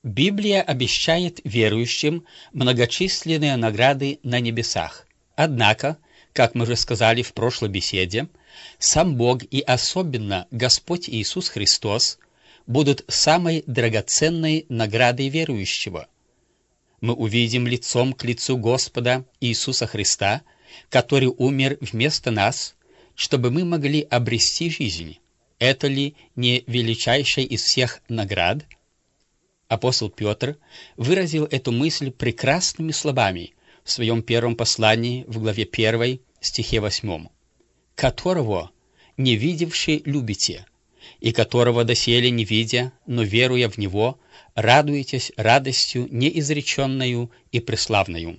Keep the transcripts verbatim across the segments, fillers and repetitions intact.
Библия обещает верующим многочисленные награды на небесах. Однако, как мы уже сказали в прошлой беседе, сам Бог и особенно Господь Иисус Христос будут самой драгоценной наградой верующего. Мы увидим лицом к лицу Господа Иисуса Христа, который умер вместо нас, чтобы мы могли обрести жизнь. Это ли не величайшая из всех наград? Апостол Петр выразил эту мысль прекрасными словами в своем первом послании в главе первой, стихе восьмом, «Которого, не видевши, любите, и которого доселе не видя, но веруя в Него, радуетесь радостью неизреченную и преславную».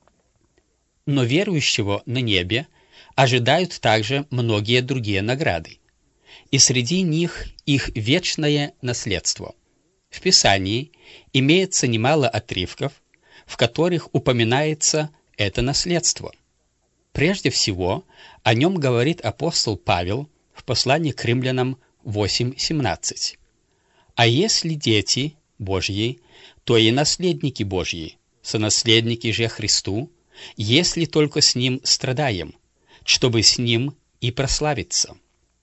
Но верующего на небе ожидают также многие другие награды, и среди них их вечное наследство. В Писании имеется немало отрывков, в которых упоминается это наследство. Прежде всего, о нем говорит апостол Павел в послании к римлянам восемь семнадцать. «А если дети Божьи, то и наследники Божьи, сонаследники же Христу, если только с Ним страдаем, чтобы с Ним и прославиться».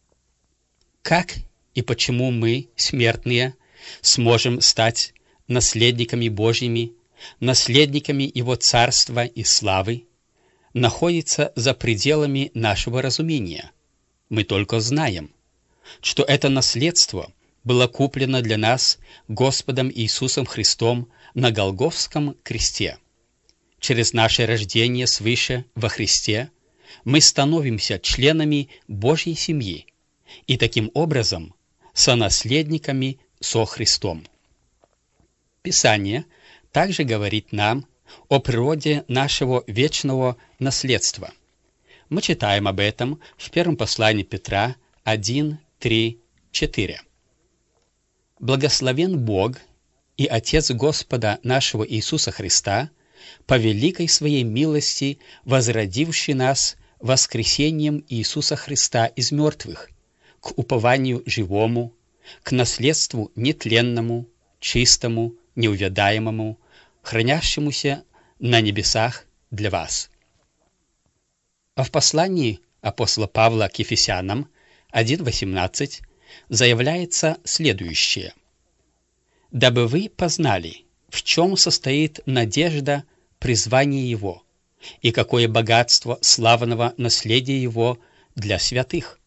Как и почему мы, смертные, сможем стать наследниками Божьими, наследниками Его Царства и славы, находится за пределами нашего разумения. Мы только знаем, что это наследство было куплено для нас Господом Иисусом Христом на Голгофском кресте. Через наше рождение свыше во Христе мы становимся членами Божьей семьи и таким образом сонаследниками со Христом. Писание также говорит нам о природе нашего вечного наследства. Мы читаем об этом в первом послании Петра один, три, четыре. «Благословен Бог и Отец Господа нашего Иисуса Христа, по великой Своей милости возродивший нас воскресением Иисуса Христа из мертвых, к упованию живому, к наследству нетленному, чистому, неувядаемому, хранящемуся на небесах для вас». А в послании апостола Павла к Ефесянам один восемнадцать заявляется следующее: «Дабы вы познали, в чем состоит надежда призвания Его, и какое богатство славного наследия Его для святых».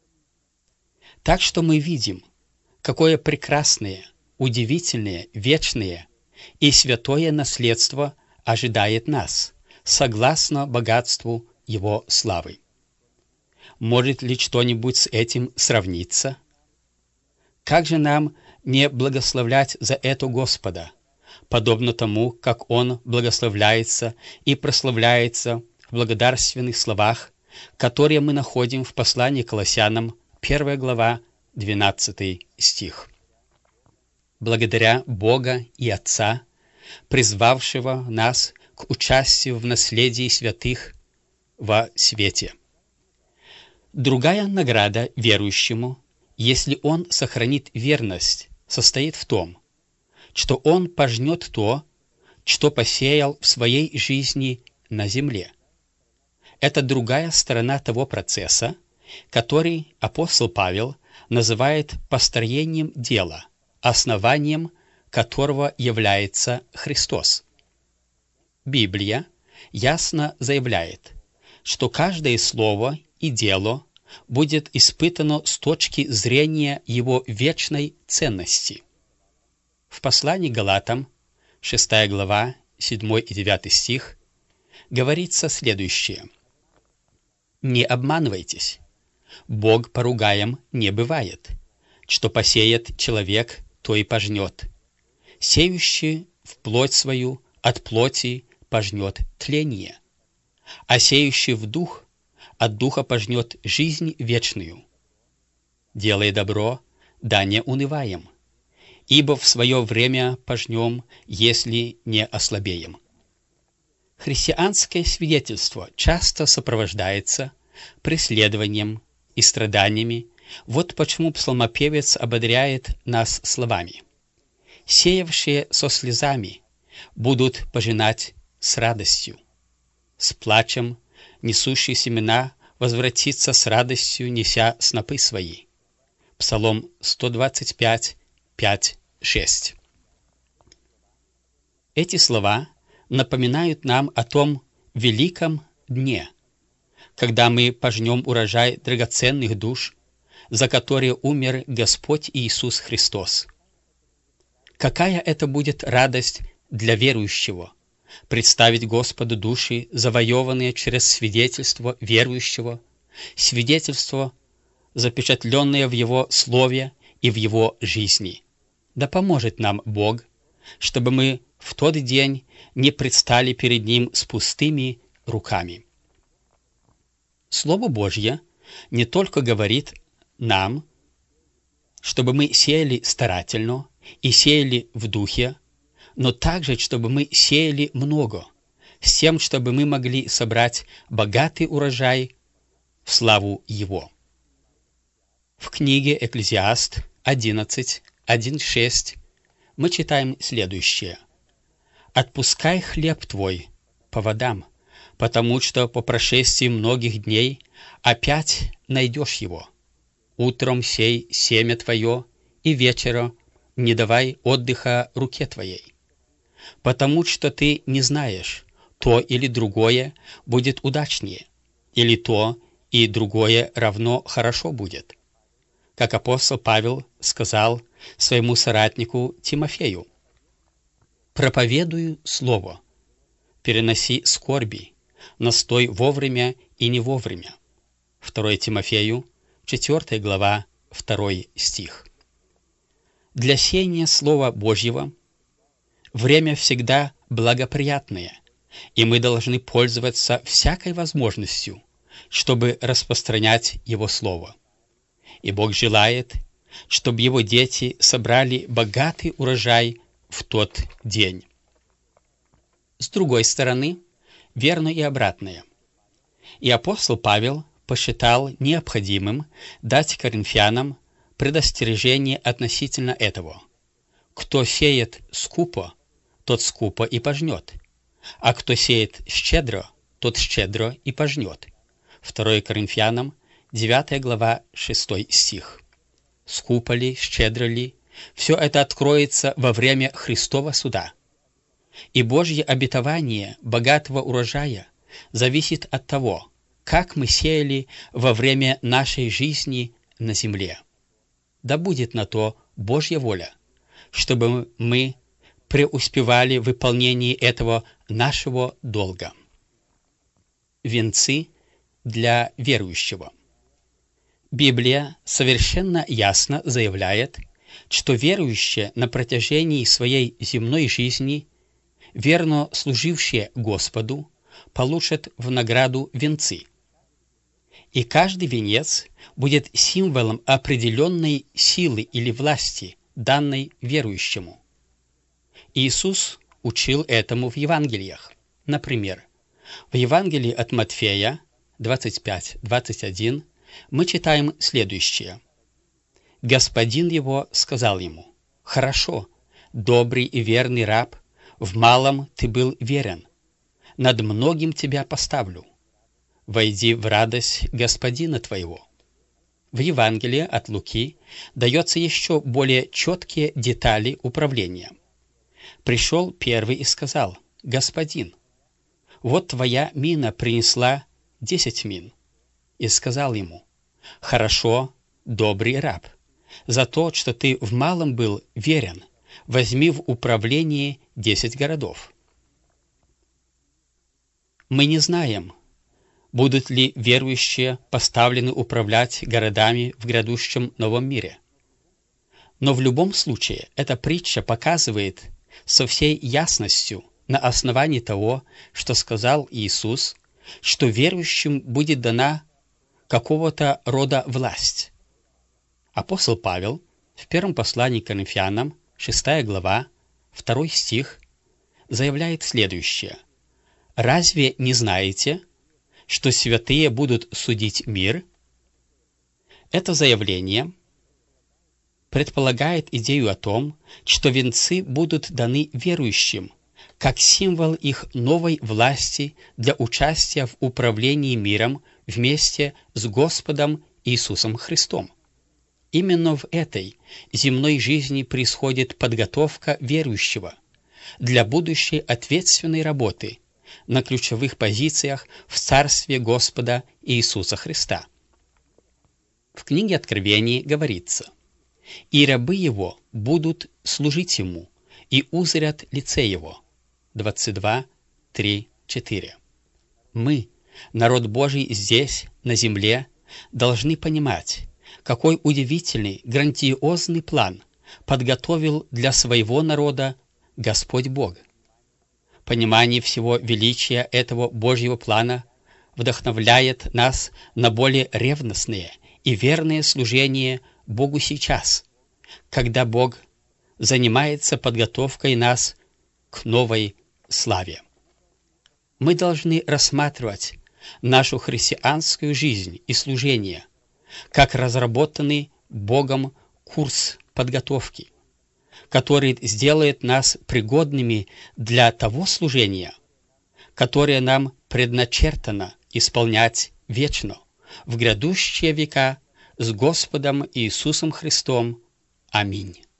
Так что мы видим, какое прекрасное, удивительное, вечное и святое наследство ожидает нас, согласно богатству Его славы. Может ли что-нибудь с этим сравниться? Как же нам не благословлять за это Господа, подобно тому, как Он благословляется и прославляется в благодарственных словах, которые мы находим в послании к Колоссянам, первая глава, двенадцатый стих. «Благодаря Бога и Отца, призвавшего нас к участию в наследии святых во свете». Другая награда верующему, если он сохранит верность, состоит в том, что он пожнет то, что посеял в своей жизни на земле. Это другая сторона того процесса, который апостол Павел называет построением дела, основанием которого является Христос. Библия ясно заявляет, что каждое слово и дело будет испытано с точки зрения его вечной ценности. В послании к Галатам, шестая глава, седьмой и девятый стих, говорится следующее: «Не обманывайтесь, Бог поругаем не бывает, что посеет человек, то и пожнет. Сеющий в плоть свою от плоти пожнет тление, а сеющий в дух от духа пожнет жизнь вечную. Делая добро, да не унываем, ибо в свое время пожнем, если не ослабеем». Христианское свидетельство часто сопровождается преследованием и страданиями. Вот почему псалмопевец ободряет нас словами: сеявшие со слезами будут пожинать с радостью. С плачем несущий семена возвратится с радостью, неся снопы свои. Псалом сто двадцать пять, пять, шесть. Эти слова напоминают нам о том великом дне, когда мы пожнем урожай драгоценных душ, за которые умер Господь Иисус Христос. Какая это будет радость для верующего представить Господу души, завоеванные через свидетельство верующего, свидетельство, запечатленное в Его Слове и в Его жизни. Да поможет нам Бог, чтобы мы в тот день не предстали перед Ним с пустыми руками. Слово Божье не только говорит нам, чтобы мы сеяли старательно и сеяли в духе, но также, чтобы мы сеяли много, с тем, чтобы мы могли собрать богатый урожай в славу Его. В книге Экклезиаст одиннадцать, один, шесть мы читаем следующее. «Отпускай хлеб твой по водам, потому что по прошествии многих дней опять найдешь его. Утром сей семя твое, и вечером не давай отдыха руке твоей. Потому что ты не знаешь, то или другое будет удачнее, или то и другое равно хорошо будет». Как апостол Павел сказал своему соратнику Тимофею: «Проповедую слово, переноси скорби, настой вовремя и не вовремя». второе Тимофею, четвёртая глава, второй стих. Для сеяния Слова Божьего время всегда благоприятное, и мы должны пользоваться всякой возможностью, чтобы распространять Его Слово. И Бог желает, чтобы Его дети собрали богатый урожай в тот день. С другой стороны, верно и обратное. И апостол Павел посчитал необходимым дать коринфянам предостережение относительно этого. Кто сеет скупо, тот скупо и пожнет, а кто сеет щедро, тот щедро и пожнет. второе Коринфянам, девятая глава, шестой стих. Скупо ли, щедро ли, все это откроется во время Христова суда. И Божье обетование богатого урожая зависит от того, как мы сеяли во время нашей жизни на земле. Да будет на то Божья воля, чтобы мы преуспевали в выполнении этого нашего долга. Венцы для верующего. Библия совершенно ясно заявляет, что верующие на протяжении своей земной жизни, верно служившие Господу, получат в награду венцы. И каждый венец будет символом определенной силы или власти, данной верующему. Иисус учил этому в Евангелиях. Например, в Евангелии от Матфея двадцать пять, двадцать один мы читаем следующее. «Господин его сказал ему: „Хорошо, добрый и верный раб, в малом ты был верен, над многим тебя поставлю. Войди в радость господина твоего». В Евангелии от Луки дается еще более четкие детали управления. Пришел первый и сказал: «Господин, вот твоя мина принесла десять мин». И сказал ему: «Хорошо, добрый раб, за то, что ты в малом был верен, возьми в управление десять городов». Мы не знаем, будут ли верующие поставлены управлять городами в грядущем новом мире. Но в любом случае эта притча показывает со всей ясностью, на основании того, что сказал Иисус, что верующим будет дана какого-то рода власть. Апостол Павел в первом послании к Коринфянам, шестая глава, второй стих, заявляет следующее: «Разве не знаете, что святые будут судить мир?» Это заявление предполагает идею о том, что венцы будут даны верующим, как символ их новой власти для участия в управлении миром вместе с Господом Иисусом Христом. Именно в этой земной жизни происходит подготовка верующего для будущей ответственной работы на ключевых позициях в Царстве Господа Иисуса Христа. В книге Откровения говорится: «И рабы Его будут служить Ему, и узрят лице Его». двадцать два, три, четыре. Мы, народ Божий здесь, на земле, должны понимать, какой удивительный, грандиозный план подготовил для своего народа Господь Бог. Понимание всего величия этого Божьего плана вдохновляет нас на более ревностное и верное служение Богу сейчас, когда Бог занимается подготовкой нас к новой славе. Мы должны рассматривать нашу христианскую жизнь и служение как разработанный Богом курс подготовки, который сделает нас пригодными для того служения, которое нам предначертано исполнять вечно, в грядущие века с Господом Иисусом Христом. Аминь.